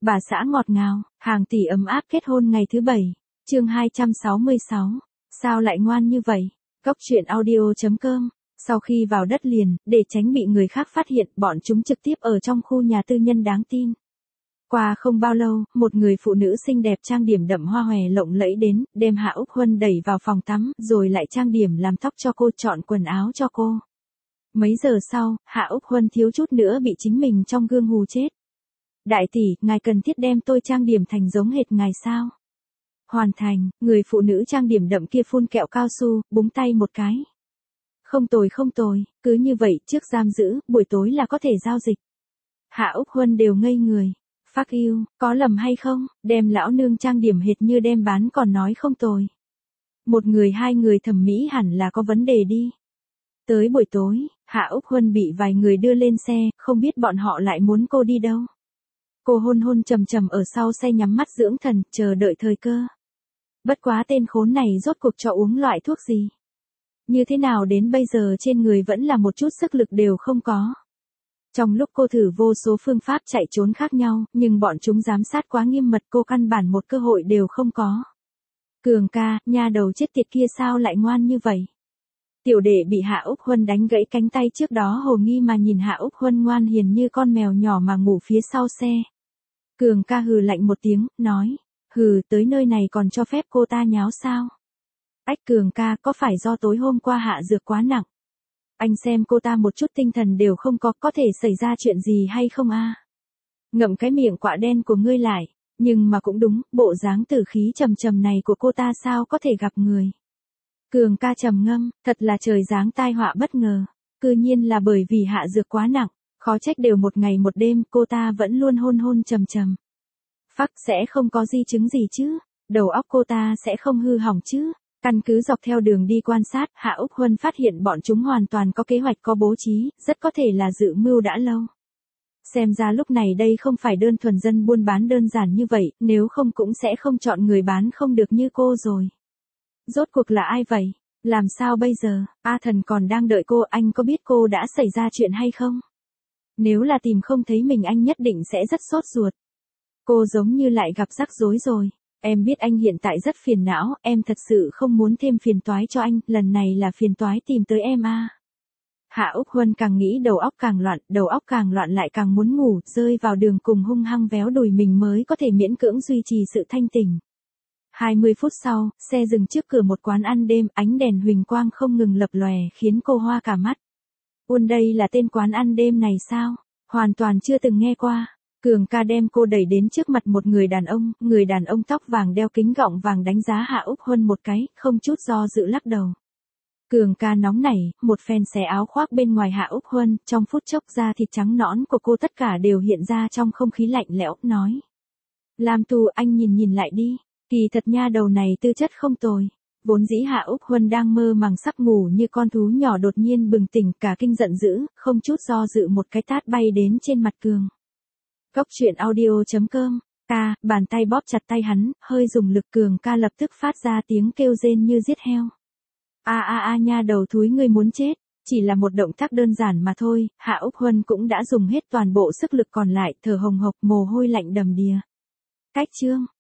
Bà xã ngọt ngào, hàng tỷ ấm áp kết hôn ngày thứ 7. Chương 266. Sao lại ngoan như vậy? Cốc truyện audio.com. Sau khi vào đất liền, để tránh bị người khác phát hiện, bọn chúng trực tiếp ở trong khu nhà tư nhân đáng tin. Qua không bao lâu, một người phụ nữ xinh đẹp trang điểm đậm hoa hòe lộng lẫy đến, đem Hạ Úc Huân đẩy vào phòng tắm, rồi lại trang điểm làm tóc cho cô, chọn quần áo cho cô. Mấy giờ sau, Hạ Úc Huân thiếu chút nữa bị chính mình trong gương hù chết. Đại tỷ, ngài cần thiết đem tôi trang điểm thành giống hệt ngài sao? Hoàn thành, người phụ nữ trang điểm đậm kia phun kẹo cao su, búng tay một cái. Không tồi, cứ như vậy trước giam giữ, buổi tối là có thể giao dịch. Hạ Úc Huân đều ngây người. Fuck you, có lầm hay không, đem lão nương trang điểm hệt như đem bán còn nói không tồi. Một người hai người thẩm mỹ hẳn là có vấn đề đi. Tới buổi tối, Hạ Úc Huân bị vài người đưa lên xe, không biết bọn họ lại muốn cô đi đâu. Cô hôn hôn trầm trầm ở sau xe nhắm mắt dưỡng thần, chờ đợi thời cơ. Bất quá tên khốn này rốt cuộc cho uống loại thuốc gì? Như thế nào đến bây giờ trên người vẫn là một chút sức lực đều không có. Trong lúc cô thử vô số phương pháp chạy trốn khác nhau, nhưng bọn chúng giám sát quá nghiêm mật, cô căn bản một cơ hội đều không có. Cường ca, nha đầu chết tiệt kia sao lại ngoan như vậy? Tiểu đệ bị Hạ Úc Huân đánh gãy cánh tay trước đó hồ nghi mà nhìn Hạ Úc Huân ngoan hiền như con mèo nhỏ mà ngủ phía sau xe. Cường ca hừ lạnh một tiếng, nói, hừ, tới nơi này còn cho phép cô ta nháo sao? Ách Cường ca, có phải do tối hôm qua hạ dược quá nặng? Anh xem cô ta một chút tinh thần đều không có thể xảy ra chuyện gì hay không a? Ngậm cái miệng quạ đen của ngươi lại, nhưng mà cũng đúng, bộ dáng tử khí trầm trầm này của cô ta sao có thể gặp người. Cường ca trầm ngâm, thật là trời giáng tai họa bất ngờ, cư nhiên là bởi vì hạ dược quá nặng, khó trách đều một ngày một đêm cô ta vẫn luôn hôn hôn trầm trầm. Phắc sẽ không có di chứng gì chứ, đầu óc cô ta sẽ không hư hỏng chứ. Căn cứ dọc theo đường đi quan sát, Hạ Úc Huân phát hiện bọn chúng hoàn toàn có kế hoạch có bố trí, rất có thể là dự mưu đã lâu. Xem ra lúc này đây không phải đơn thuần dân buôn bán đơn giản như vậy, nếu không cũng sẽ không chọn người bán không được như cô rồi. Rốt cuộc là ai vậy? Làm sao bây giờ? A Thần còn đang đợi cô, anh có biết cô đã xảy ra chuyện hay không? Nếu là tìm không thấy mình anh nhất định sẽ rất sốt ruột. Cô giống như lại gặp rắc rối rồi. Em biết anh hiện tại rất phiền não, em thật sự không muốn thêm phiền toái cho anh, lần này là phiền toái tìm tới em à. Hạ Úc Huân càng nghĩ đầu óc càng loạn lại càng muốn ngủ, rơi vào đường cùng hung hăng véo đùi mình mới có thể miễn cưỡng duy trì sự thanh tỉnh. 20 phút sau, xe dừng trước cửa một quán ăn đêm, ánh đèn huỳnh quang không ngừng lập lòe khiến cô hoa cả mắt. Uôn đây là tên quán ăn đêm này sao? Hoàn toàn chưa từng nghe qua. Cường ca đem cô đẩy đến trước mặt một người đàn ông tóc vàng đeo kính gọng vàng đánh giá Hạ Úc Huân một cái, không chút do dự lắc đầu. Cường ca nóng nảy, một phen xé áo khoác bên ngoài Hạ Úc Huân, trong phút chốc da thịt trắng nõn của cô tất cả đều hiện ra trong không khí lạnh lẽo, nói. Lam Tu, anh nhìn lại đi, kỳ thật nha đầu này tư chất không tồi. Vốn dĩ Hạ Úc Huân đang mơ màng sắp ngủ như con thú nhỏ đột nhiên bừng tỉnh, cả kinh giận dữ, không chút do dự một cái tát bay đến trên mặt Cường. Cốc truyện audio.com. Ca, bàn tay bóp chặt tay hắn, hơi dùng lực. Cường ca lập tức phát ra tiếng kêu rên như giết heo. Nha đầu thúi ngươi muốn chết. Chỉ là một động tác đơn giản mà thôi, Hạ Úc Huân cũng đã dùng hết toàn bộ sức lực còn lại, thở hồng hộc, mồ hôi lạnh đầm đìa. Cách chương.